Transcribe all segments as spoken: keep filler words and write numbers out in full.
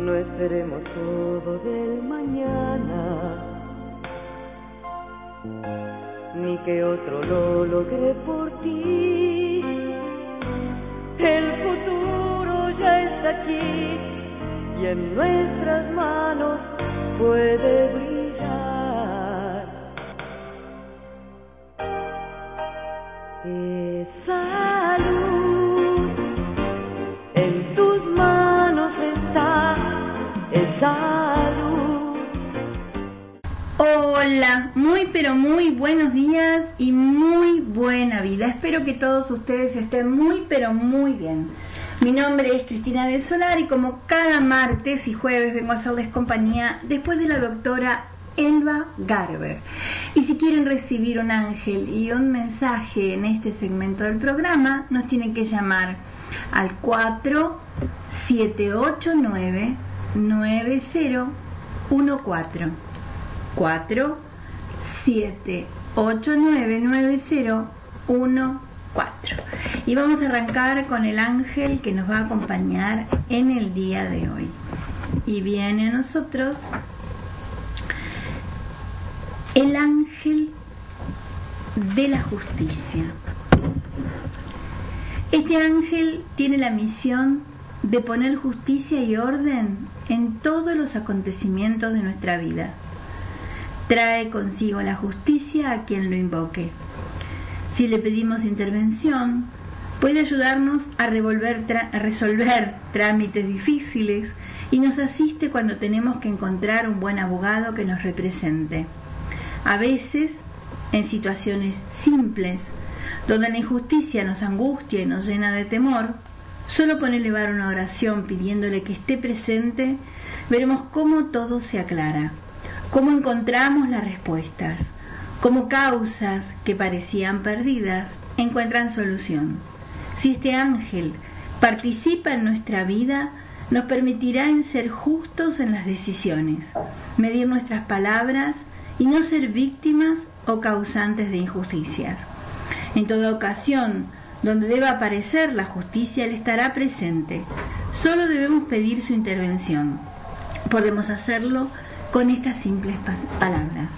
No esperemos todo del mañana, ni que otro lo logre por ti. El futuro ya está aquí y en nuestras manos puede brillar. Esa luz en tus manos está, esa luz. Hola, muy pero muy buenos días y muy buena vida. Espero que todos ustedes estén muy pero muy bien. Mi nombre es Cristina del Solar y como cada martes y jueves vengo a hacerles compañía después de la doctora Elba Garber. Y si quieren recibir un ángel y un mensaje en este segmento del programa, nos tienen que llamar al cuatro siete ocho nueve nueve cero uno cuatro. cuatro siete ocho nueve nueve cero uno cuatro. Y vamos a arrancar con el ángel que nos va a acompañar en el día de hoy. Y viene a nosotros el ángel de la justicia. Este ángel tiene la misión de poner justicia y orden en todos los acontecimientos de nuestra vida. Trae consigo la justicia a quien lo invoque. Si le pedimos intervención, puede ayudarnos a, revolver tra- a resolver trámites difíciles y nos asiste cuando tenemos que encontrar un buen abogado que nos represente. A veces, en situaciones simples, donde la injusticia nos angustia y nos llena de temor, solo con elevar una oración pidiéndole que esté presente, veremos cómo todo se aclara, cómo encontramos las respuestas, cómo causas que parecían perdidas encuentran solución. Si este ángel participa en nuestra vida, nos permitirá en ser justos en las decisiones, medir nuestras palabras y no ser víctimas o causantes de injusticias. En toda ocasión donde deba aparecer la justicia, Él estará presente. Solo debemos pedir su intervención. Podemos hacerlo con estas simples pa- palabras.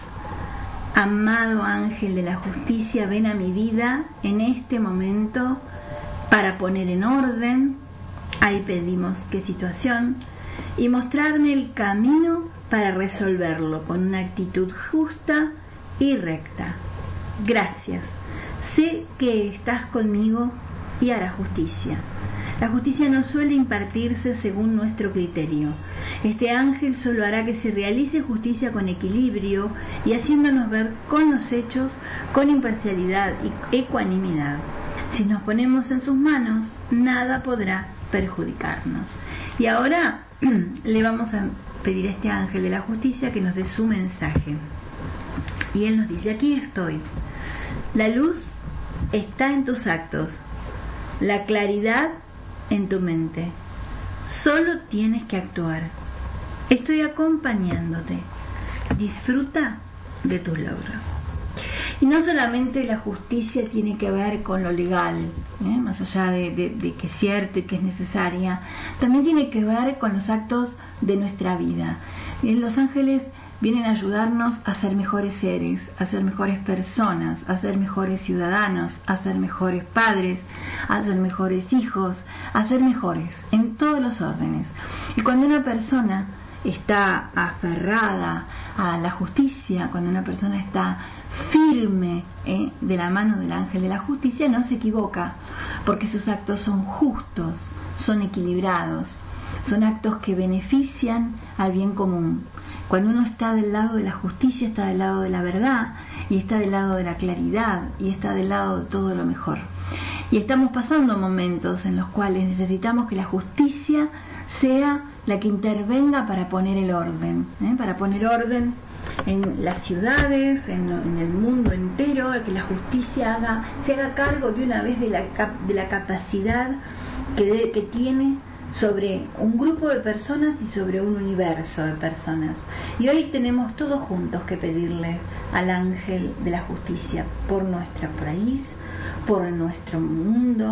Amado ángel de la justicia, ven a mi vida en este momento para poner en orden, ahí pedimos qué situación, y mostrarme el camino para resolverlo con una actitud justa y recta. Gracias. Sé que estás conmigo y harás justicia. La justicia no suele impartirse según nuestro criterio. Este ángel solo hará que se realice justicia con equilibrio y haciéndonos ver con los hechos, con imparcialidad y ecuanimidad. Si nos ponemos en sus manos, nada podrá perjudicarnos. Y ahora le vamos a pedir a este ángel de la justicia que nos dé su mensaje. Y él nos dice: aquí estoy. La luz está en tus actos, la claridad en tu mente. Solo tienes que actuar. Estoy acompañándote. Disfruta de tus logros. Y no solamente la justicia tiene que ver con lo legal, ¿eh? más allá de, de, de que es cierto y que es necesaria, también tiene que ver con los actos de nuestra vida. Eh, los ángeles vienen a ayudarnos a ser mejores seres, a ser mejores personas, a ser mejores ciudadanos, a ser mejores padres, a ser mejores hijos, a ser mejores en todos los órdenes. Y cuando una persona está aferrada a la justicia, cuando una persona está firme eh, de la mano del ángel de la justicia, no se equivoca, porque sus actos son justos, son equilibrados, son actos que benefician al bien común. Cuando uno está del lado de la justicia, está del lado de la verdad, y está del lado de la claridad, y está del lado de todo lo mejor. Y estamos pasando momentos en los cuales necesitamos que la justicia sea la que intervenga para poner el orden, ¿eh? para poner orden en las ciudades, en, en el mundo entero, que la justicia haga, se haga cargo de una vez de la, de la capacidad que, de, que tiene sobre un grupo de personas y sobre un universo de personas. Y hoy tenemos todos juntos que pedirle al ángel de la justicia por nuestro país, por nuestro mundo,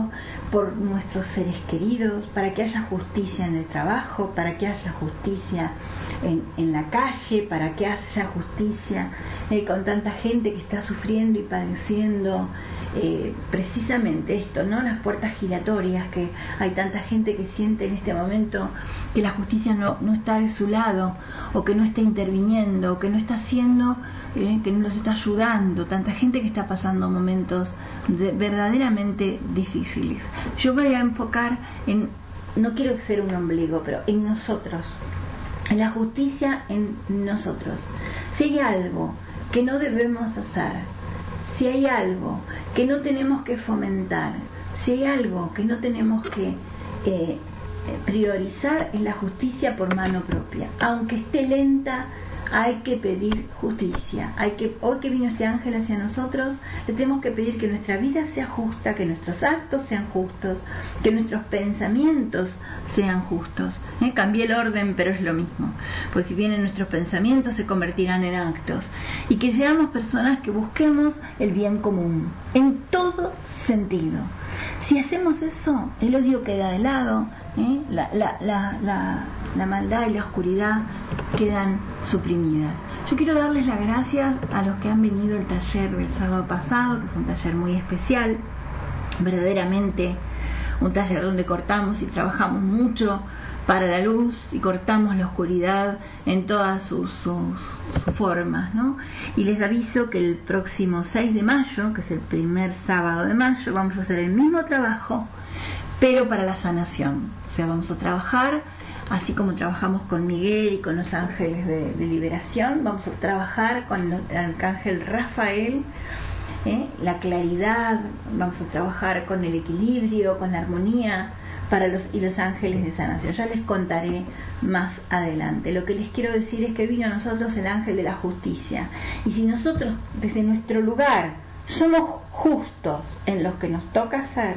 por nuestros seres queridos, para que haya justicia en el trabajo, para que haya justicia en, en la calle, para que haya justicia eh, con tanta gente que está sufriendo y padeciendo eh, precisamente esto, ¿no? Las puertas giratorias, que hay tanta gente que siente en este momento que la justicia no, no está de su lado, o que no está interviniendo, o que no está haciendo, eh, que no los está ayudando, tanta gente que está pasando momentos de, verdaderamente difíciles. Yo voy a enfocar en, no quiero ser un ombligo, pero en nosotros, en la justicia en nosotros. Si hay algo que no debemos hacer, si hay algo que no tenemos que fomentar, si hay algo que no tenemos que eh, priorizar, es la justicia por mano propia. Aunque esté lenta, hay que pedir justicia. Hay que, hoy que vino este ángel hacia nosotros, le tenemos que pedir que nuestra vida sea justa, que nuestros actos sean justos, que nuestros pensamientos sean justos. ¿Eh? Cambié el orden, pero es lo mismo. Pues si vienen nuestros pensamientos, se convertirán en actos. Y que seamos personas que busquemos el bien común, en todo sentido. Si hacemos eso, el odio queda de lado, ¿eh? la, la, la, la, la maldad y la oscuridad quedan suprimidas. Yo quiero darles las gracias a los que han venido al taller del sábado pasado, que fue un taller muy especial, verdaderamente un taller donde cortamos y trabajamos mucho para la luz y cortamos la oscuridad en todas sus, sus, sus formas, ¿no? Y les aviso que el próximo seis de mayo, que es el primer sábado de mayo, vamos a hacer el mismo trabajo, pero para la sanación. O sea, vamos a trabajar, así como trabajamos con Miguel y con los ángeles de, de liberación, vamos a trabajar con el arcángel Rafael, ¿eh? la claridad, vamos a trabajar con el equilibrio, con la armonía, para los y los ángeles de sanación. Ya les contaré más adelante. Lo que les quiero decir es que vino a nosotros el ángel de la justicia. Y si nosotros, desde nuestro lugar, somos justos en lo que nos toca hacer,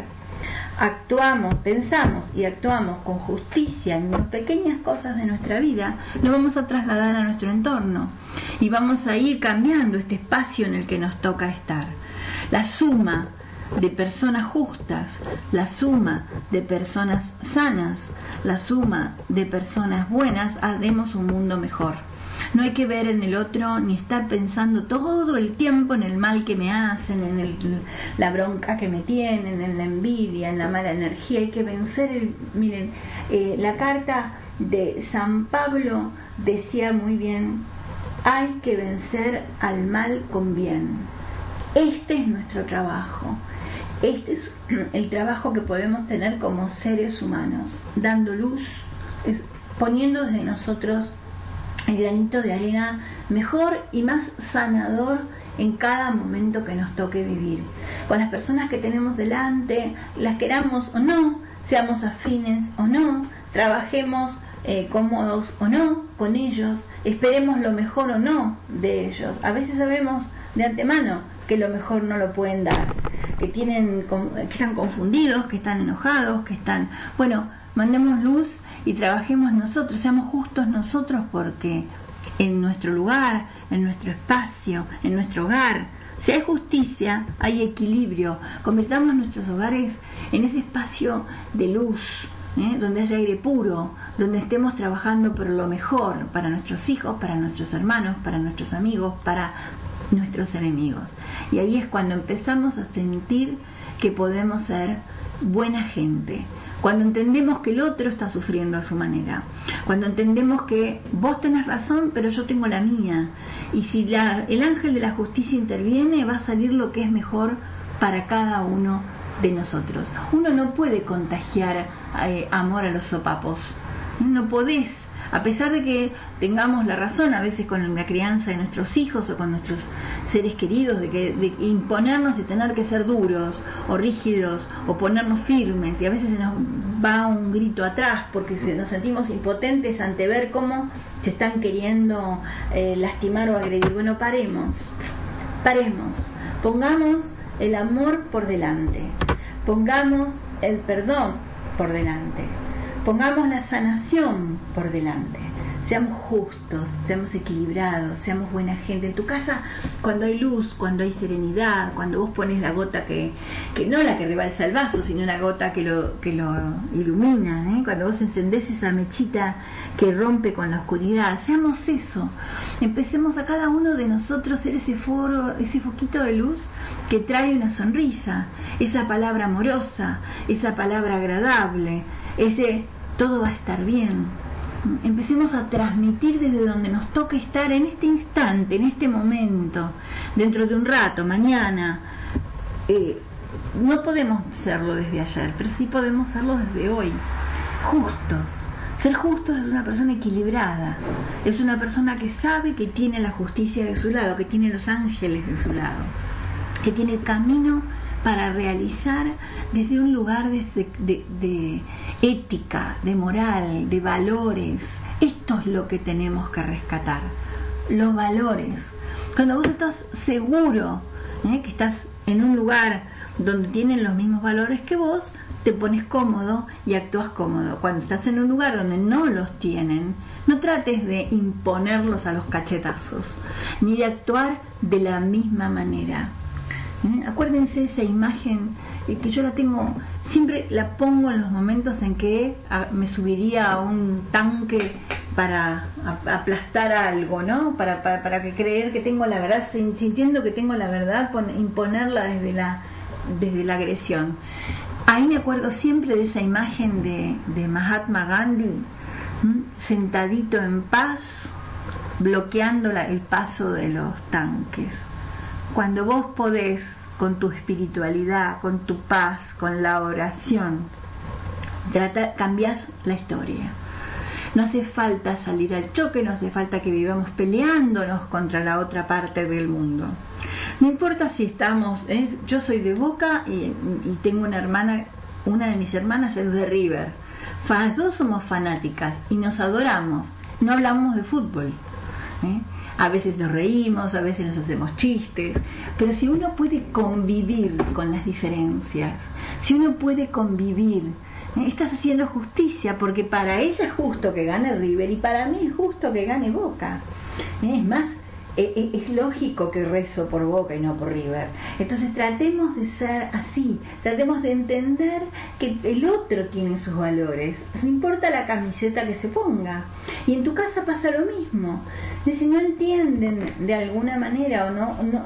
actuamos, pensamos y actuamos con justicia en las pequeñas cosas de nuestra vida, lo vamos a trasladar a nuestro entorno. Y vamos a ir cambiando este espacio en el que nos toca estar. La suma de personas justas, la suma de personas sanas, la suma de personas buenas, haremos un mundo mejor. No hay que ver en el otro ni estar pensando todo el tiempo en el mal que me hacen, en el, la bronca que me tienen, en la envidia, en la mala energía. Hay que vencer el, miren, eh, la carta de San Pablo decía muy bien: hay que vencer al mal con bien. Este es nuestro trabajo. Este es el trabajo que podemos tener como seres humanos, dando luz, es, poniendo desde nosotros el granito de arena mejor y más sanador en cada momento que nos toque vivir. Con las personas que tenemos delante, las queramos o no, seamos afines o no, trabajemos eh, cómodos o no con ellos, esperemos lo mejor o no de ellos. A veces sabemos de antemano que lo mejor no lo pueden dar, que tienen, que están confundidos, que están enojados, que están... Bueno, mandemos luz y trabajemos nosotros, seamos justos nosotros, porque en nuestro lugar, en nuestro espacio, en nuestro hogar, si hay justicia, hay equilibrio. Convirtamos nuestros hogares en ese espacio de luz, ¿eh? donde haya aire puro, donde estemos trabajando por lo mejor para nuestros hijos, para nuestros hermanos, para nuestros amigos, para nuestros enemigos. Y ahí es cuando empezamos a sentir que podemos ser buena gente, cuando entendemos que el otro está sufriendo a su manera, cuando entendemos que vos tenés razón pero yo tengo la mía, y si la, el ángel de la justicia interviene, va a salir lo que es mejor para cada uno de nosotros. Uno no puede contagiar eh, amor a los sopapos, no podés, a pesar de que tengamos la razón a veces con la crianza de nuestros hijos o con nuestros seres queridos, de, que, de imponernos y tener que ser duros o rígidos o ponernos firmes, y a veces se nos va un grito atrás porque se, nos sentimos impotentes ante ver cómo se están queriendo eh, lastimar o agredir. Bueno, paremos, paremos, pongamos el amor por delante, pongamos el perdón por delante, pongamos la sanación por delante. seamos justos, seamos equilibrados, seamos buena gente. En tu casa, cuando hay luz, cuando hay serenidad, cuando vos pones la gota que, que no la que rebalsa el vaso, sino la gota que lo, que lo ilumina, ¿eh? Cuando vos encendés esa mechita que rompe con la oscuridad, seamos eso. Empecemos a cada uno de nosotros ser ese foro, ese foquito de luz que trae una sonrisa, esa palabra amorosa, esa palabra agradable, ese todo va a estar bien. Empecemos a transmitir desde donde nos toque estar en este instante, en este momento, dentro de un rato, mañana. Eh, no podemos serlo desde ayer, pero sí podemos serlo desde hoy. Justos. Ser justos es una persona equilibrada, es una persona que sabe que tiene la justicia de su lado, que tiene los ángeles de su lado, que tiene el camino para realizar desde un lugar de, de, de ética, de moral, de valores. Esto es lo que tenemos que rescatar, los valores. Cuando vos estás seguro, ¿eh? que estás en un lugar donde tienen los mismos valores que vos, te pones cómodo y actúas cómodo. Cuando estás en un lugar donde no los tienen, no trates de imponerlos a los cachetazos, ni de actuar de la misma manera. ¿Eh? Acuérdense de esa imagen eh, que yo la tengo, siempre la pongo en los momentos en que a, me subiría a un tanque para a, aplastar algo, ¿no? Para, para, para que creer que tengo la verdad, sintiendo que tengo la verdad, pon, imponerla desde la, desde la agresión. Ahí me acuerdo siempre de esa imagen de, de Mahatma Gandhi, ¿m? sentadito en paz, bloqueando la, el paso de los tanques. Cuando vos podés, con tu espiritualidad, con tu paz, con la oración, trata, cambiás la historia. No hace falta salir al choque, no hace falta que vivamos peleándonos contra la otra parte del mundo. No importa si estamos, ¿eh? Yo soy de Boca y, y tengo una hermana, una de mis hermanas es de River. Las dos somos fanáticas y nos adoramos, no hablamos de fútbol, ¿eh? A veces nos reímos, a veces nos hacemos chistes, pero si uno puede convivir con las diferencias, si uno puede convivir, ¿eh? estás haciendo justicia, porque para ella es justo que gane River y para mí es justo que gane Boca. ¿Eh? Es más, eh, es lógico que rezo por Boca y no por River. Entonces tratemos de ser así, tratemos de entender que el otro tiene sus valores, no importa la camiseta que se ponga. Y en tu casa pasa lo mismo. Y si no entienden de alguna manera o no, no,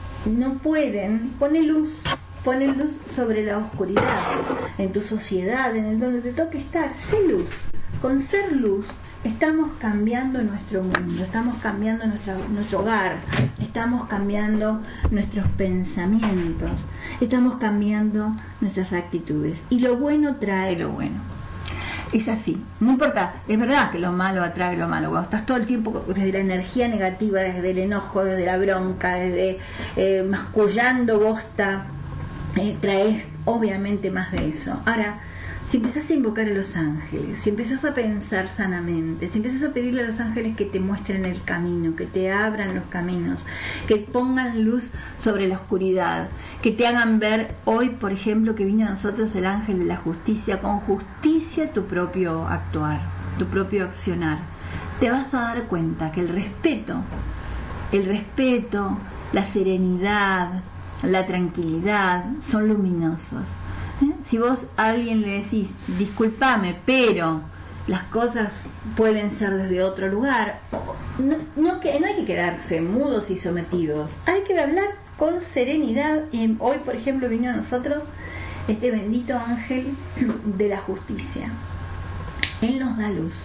no pueden, pone luz, pone luz sobre la oscuridad, en tu sociedad, en el donde te toque estar, sé luz. Con ser luz estamos cambiando nuestro mundo, estamos cambiando nuestra, nuestro hogar, estamos cambiando nuestros pensamientos, estamos cambiando nuestras actitudes. Y lo bueno trae lo bueno. Es así, no importa, es verdad que lo malo atrae lo malo. Cuando estás todo el tiempo desde la energía negativa, desde el enojo, desde la bronca, desde eh, mascullando bosta, eh, traes obviamente más de eso. Ahora, si empezás a invocar a los ángeles, si empezás a pensar sanamente, si empezás a pedirle a los ángeles que te muestren el camino, que te abran los caminos, que pongan luz sobre la oscuridad, que te hagan ver hoy, por ejemplo, que vino a nosotros el ángel de la justicia, con justicia tu propio actuar, tu propio accionar, te vas a dar cuenta que el respeto, el respeto, la serenidad, la tranquilidad son luminosos. ¿Eh? Si vos a alguien le decís, discúlpame, pero las cosas pueden ser desde otro lugar, no, no, que, no hay que quedarse mudos y sometidos, hay que hablar con serenidad. Y hoy, por ejemplo, vino a nosotros este bendito ángel de la justicia. Él nos da luz,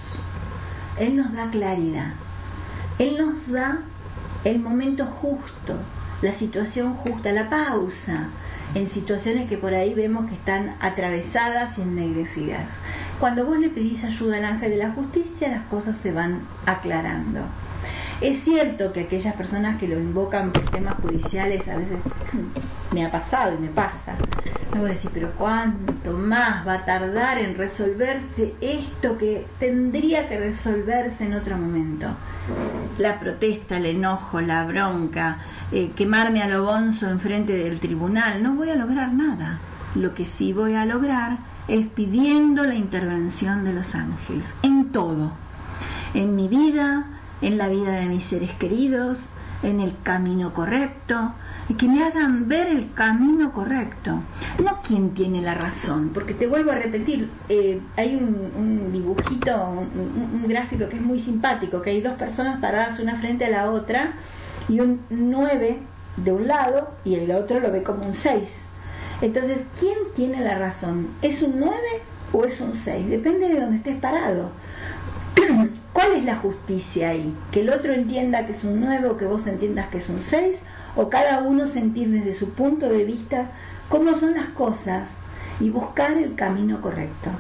Él nos da claridad, Él nos da el momento justo, la situación justa, la pausa en situaciones que por ahí vemos que están atravesadas y ennegrecidas. Cuando vos le pedís ayuda al ángel de la justicia, las cosas se van aclarando. Es cierto que aquellas personas que lo invocan por temas judiciales, a veces me ha pasado y me pasa, me voy a decir, pero ¿cuánto más va a tardar en resolverse esto que tendría que resolverse en otro momento? La protesta, el enojo, la bronca, eh, quemarme a lo bonzo enfrente del tribunal, no voy a lograr nada. Lo que sí voy a lograr es pidiendo la intervención de los ángeles en todo. en mi vida, en la vida de mis seres queridos, en el camino correcto, y que me hagan ver el camino correcto, no quién tiene la razón, porque te vuelvo a repetir, eh, hay un, un dibujito, un, un gráfico que es muy simpático, que hay dos personas paradas una frente a la otra y un nueve de un lado y el otro lo ve como un seis. Entonces, ¿quién tiene la razón? ¿Es un nueve o es un seis? Depende de donde estés parado. ¿Cuál es la justicia ahí? ¿Que el otro entienda que es un nueve o que vos entiendas que es un seis? ¿O cada uno sentir desde su punto de vista cómo son las cosas y buscar el camino correcto?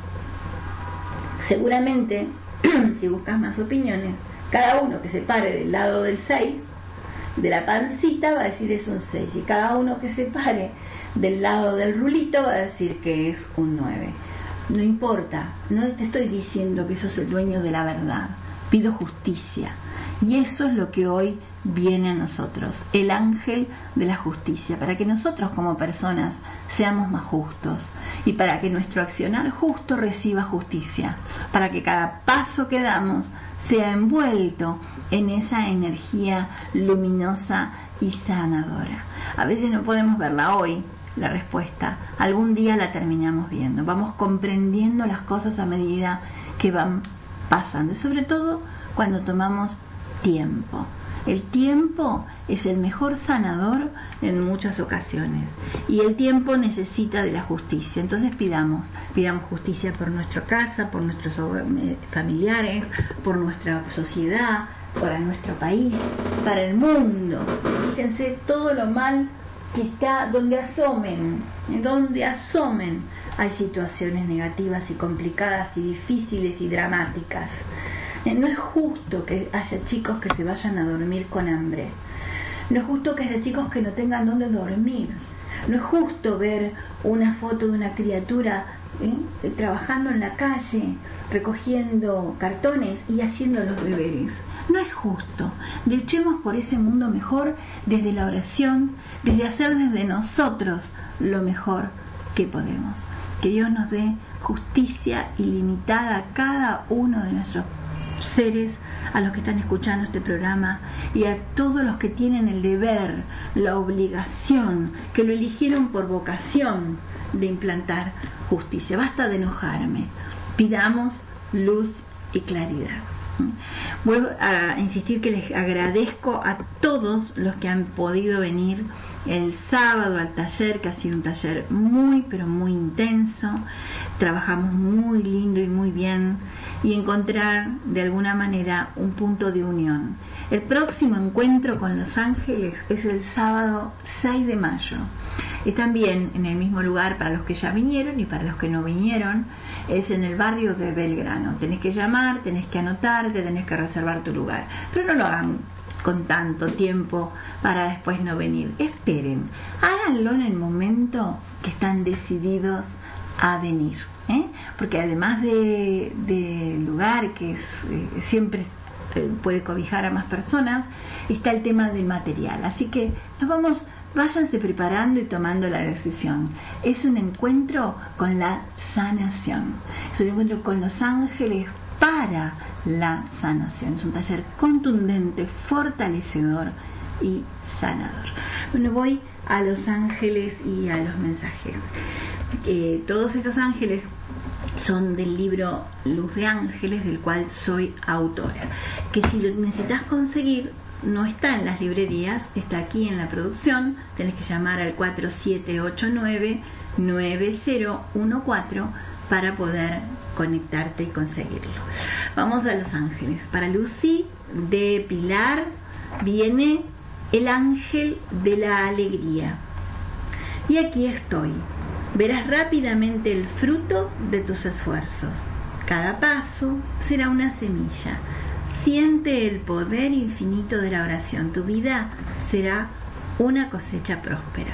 Seguramente, si buscas más opiniones, cada uno que se pare del lado del seis, de la pancita, va a decir es un seis, y cada uno que se pare del lado del rulito va a decir que es un nueve. No importa, no te estoy diciendo que sos el dueño de la verdad, pido justicia, y eso es lo que hoy viene a nosotros, el ángel de la justicia, para que nosotros como personas seamos más justos y para que nuestro accionar justo reciba justicia, para que cada paso que damos sea envuelto en esa energía luminosa y sanadora. A veces no podemos verla hoy, la respuesta, algún día la terminamos viendo, vamos comprendiendo las cosas a medida que van pasando, y sobre todo cuando tomamos tiempo. El tiempo es el mejor sanador en muchas ocasiones, y el tiempo necesita de la justicia. Entonces pidamos, pidamos justicia por nuestra casa, por nuestros familiares, por nuestra sociedad, para nuestro país, para el mundo. Fíjense todo lo mal que está, donde asomen, donde asomen, hay situaciones negativas y complicadas y difíciles y dramáticas. No es justo que haya chicos que se vayan a dormir con hambre. No es justo que haya chicos que no tengan dónde dormir. No es justo ver una foto de una criatura ¿eh? trabajando en la calle, recogiendo cartones y haciendo los deberes. No es justo. Luchemos por ese mundo mejor desde la oración, desde hacer desde nosotros lo mejor que podemos. Que Dios nos dé justicia ilimitada a cada uno de nuestros seres, a los que están escuchando este programa y a todos los que tienen el deber, la obligación, que lo eligieron por vocación de implantar justicia. Basta de enojarme, pidamos luz y claridad. Vuelvo a insistir que les agradezco a todos los que han podido venir el sábado al taller, que ha sido un taller muy pero muy intenso. Trabajamos muy lindo y muy bien, y encontrar de alguna manera un punto de unión. El próximo encuentro con Los Ángeles es el sábado seis de mayo. Y también en el mismo lugar para los que ya vinieron y para los que no vinieron, es en el barrio de Belgrano. Tenés que llamar, tenés que anotarte, tenés que reservar tu lugar. Pero no lo hagan con tanto tiempo para después no venir. Esperen, háganlo en el momento que están decididos a venir, ¿eh? Porque además de, de lugar que es, eh, siempre eh, puede cobijar a más personas, está el tema del material. Así que nos vamos, váyanse preparando y tomando la decisión. Es un encuentro con la sanación, es un encuentro con los ángeles para la sanación. Es un taller contundente, fortalecedor y sanador. Bueno, voy a los ángeles y a los mensajes. Eh, todos estos ángeles son del libro Luz de Ángeles, del cual soy autora, que si lo necesitas conseguir no está en las librerías, está aquí en la producción. Tenés que llamar al cuatro siete ocho nueve nueve cero uno cuatro para poder conectarte y conseguirlo. Vamos a los ángeles. Para Lucy de Pilar viene el ángel de la alegría. Y aquí estoy. Verás rápidamente el fruto de tus esfuerzos. Cada paso será una semilla. Siente el poder infinito de la oración. Tu vida será una cosecha próspera.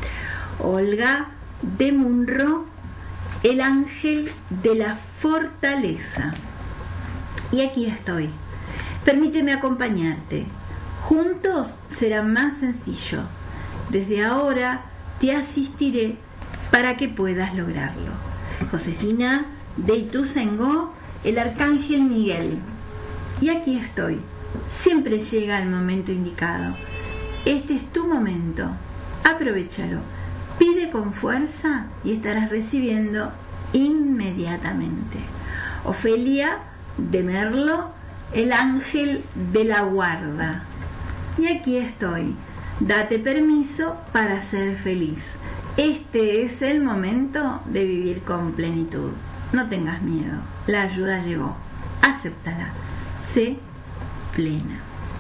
Olga de Munro, el ángel de la fortaleza. Y aquí estoy. Permíteme acompañarte. Juntos será más sencillo. Desde ahora te asistiré para que puedas lograrlo. Josefina de Ituzaingó, el arcángel Miguel. Y aquí estoy. Siempre llega el momento indicado. Este es tu momento. Aprovechalo. Pide con fuerza y estarás recibiendo inmediatamente. Ofelia de Merlo, el ángel de la guarda. Y aquí estoy. Date permiso para ser feliz. Este es el momento de vivir con plenitud. No tengas miedo. La ayuda llegó. Acéptala. Sé plena.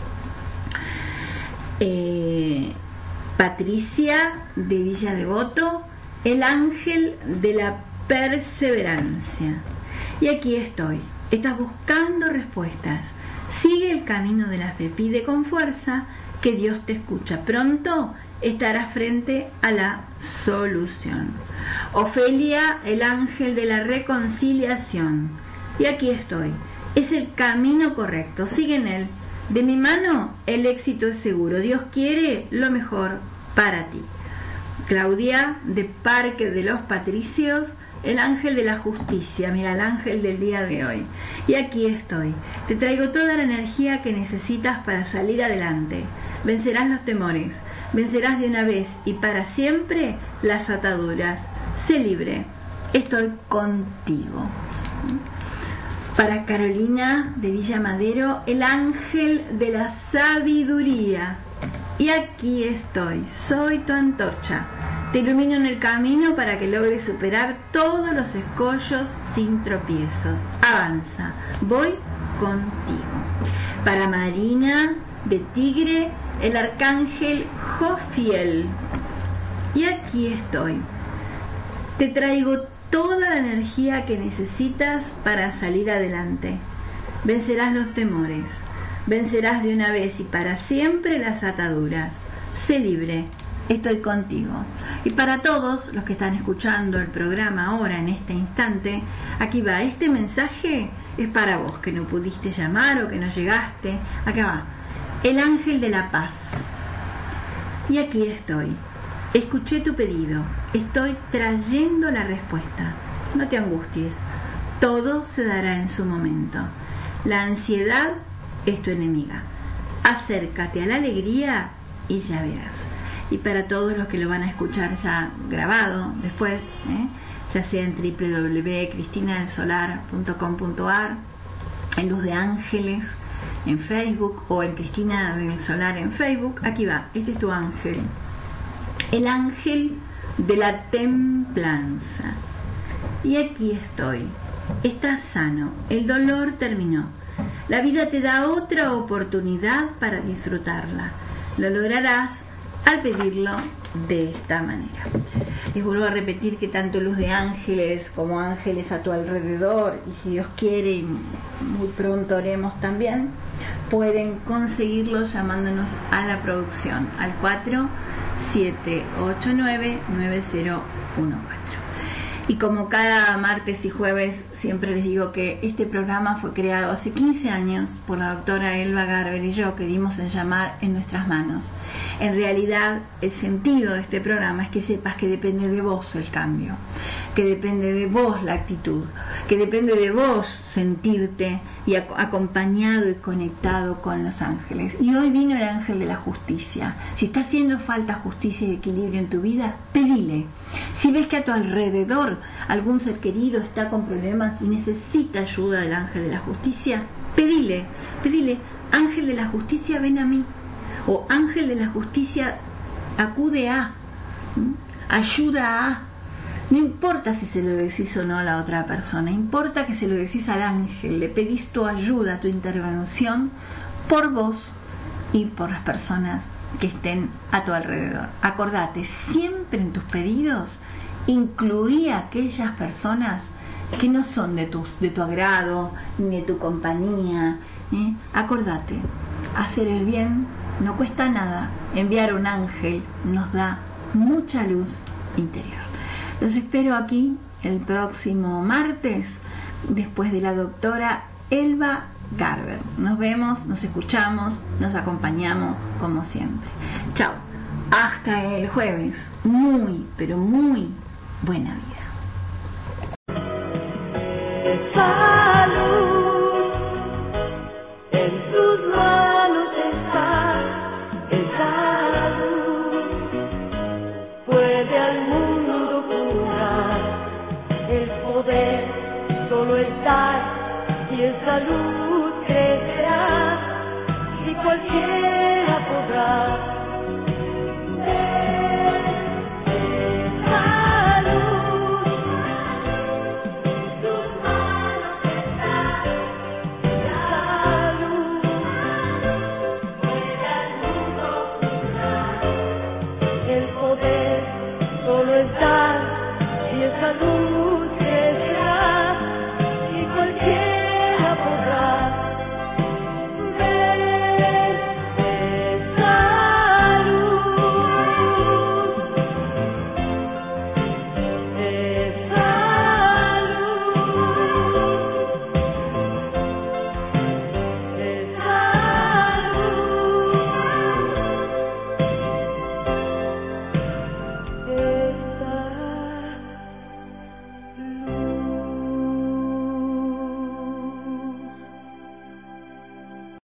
Eh, Patricia de Villa Devoto, el ángel de la perseverancia. Y aquí estoy. Estás buscando respuestas. Sigue el camino de la fe. Pide con fuerza que Dios te escucha. Pronto estarás frente a la solución. Ofelia, el ángel de la reconciliación. Y aquí estoy. Es el camino correcto. Sigue en él. De mi mano el éxito es seguro. Dios quiere lo mejor para ti. Claudia de Parque de los Patricios, el ángel de la justicia. Mira, el ángel del día de hoy. Y aquí estoy. Te traigo toda la energía que necesitas para salir adelante. Vencerás los temores. Vencerás de una vez y para siempre las ataduras. Sé libre. Estoy contigo. Para Carolina de Villa Madero, el ángel de la sabiduría. Y aquí estoy, soy tu antorcha. Te ilumino en el camino para que logres superar todos los escollos sin tropiezos. Avanza, voy contigo. Para Marina de Tigre, el arcángel Jofiel. Y aquí estoy. Te traigo toda la energía que necesitas para salir adelante. Vencerás los temores. Vencerás de una vez y para siempre las ataduras. Sé libre, estoy contigo. Y para todos los que están escuchando el programa ahora, en este instante, aquí va, este mensaje es para vos, que no pudiste llamar o que no llegaste. Acá va, el ángel de la paz. Y aquí estoy. Escuché tu pedido, estoy trayendo la respuesta. No te angusties, todo se dará en su momento. La ansiedad es tu enemiga. Acércate a la alegría y ya verás. Y para todos los que lo van a escuchar ya grabado después, ¿eh? ya sea en doble u doble u doble u punto cristina del solar punto com punto a r, en Luz de Ángeles en Facebook o en Cristina del Solar en Facebook, aquí va, este es tu ángel. El ángel de la templanza. Y aquí estoy. Estás sano. El dolor terminó. La vida te da otra oportunidad para disfrutarla. Lo lograrás al pedirlo de esta manera. Les vuelvo a repetir que tanto Luz de Ángeles como ángeles a tu alrededor, y si Dios quiere, y muy pronto haremos también, pueden conseguirlos llamándonos a la producción al cuatro siete ocho nueve nueve cero uno cuatro. Y como cada martes y jueves siempre les digo que este programa fue creado hace quince años por la doctora Elba Garber y yo, que dimos en llamar En Nuestras Manos. En realidad el sentido de este programa es que sepas que depende de vos el cambio, que depende de vos la actitud, que depende de vos sentirte y ac- acompañado y conectado con los ángeles. Y hoy vino el ángel de la justicia. Si está haciendo falta justicia y equilibrio en tu vida, pedile. Si ves que a tu alrededor algún ser querido está con problemas y necesita ayuda del ángel de la justicia, pedile, pedile, ángel de la justicia, ven a mí. O ángel de la justicia, acude a, ¿m? ayuda a. No importa si se lo decís o no a la otra persona, importa que se lo decís al ángel, le pedís tu ayuda, tu intervención por vos y por las personas que estén a tu alrededor. Acordate, siempre en tus pedidos incluí a aquellas personas que no son de tu, de tu agrado ni de tu compañía. ¿eh? Acordate, hacer el bien no cuesta nada. Enviar un ángel nos da mucha luz interior. Los espero aquí el próximo martes, después de la doctora Elba Garber. Nos vemos, nos escuchamos, nos acompañamos como siempre. Chao. Hasta el jueves. Muy, pero muy buena vida. Salud. solo estar y en salud crecerá, si cualquiera podrá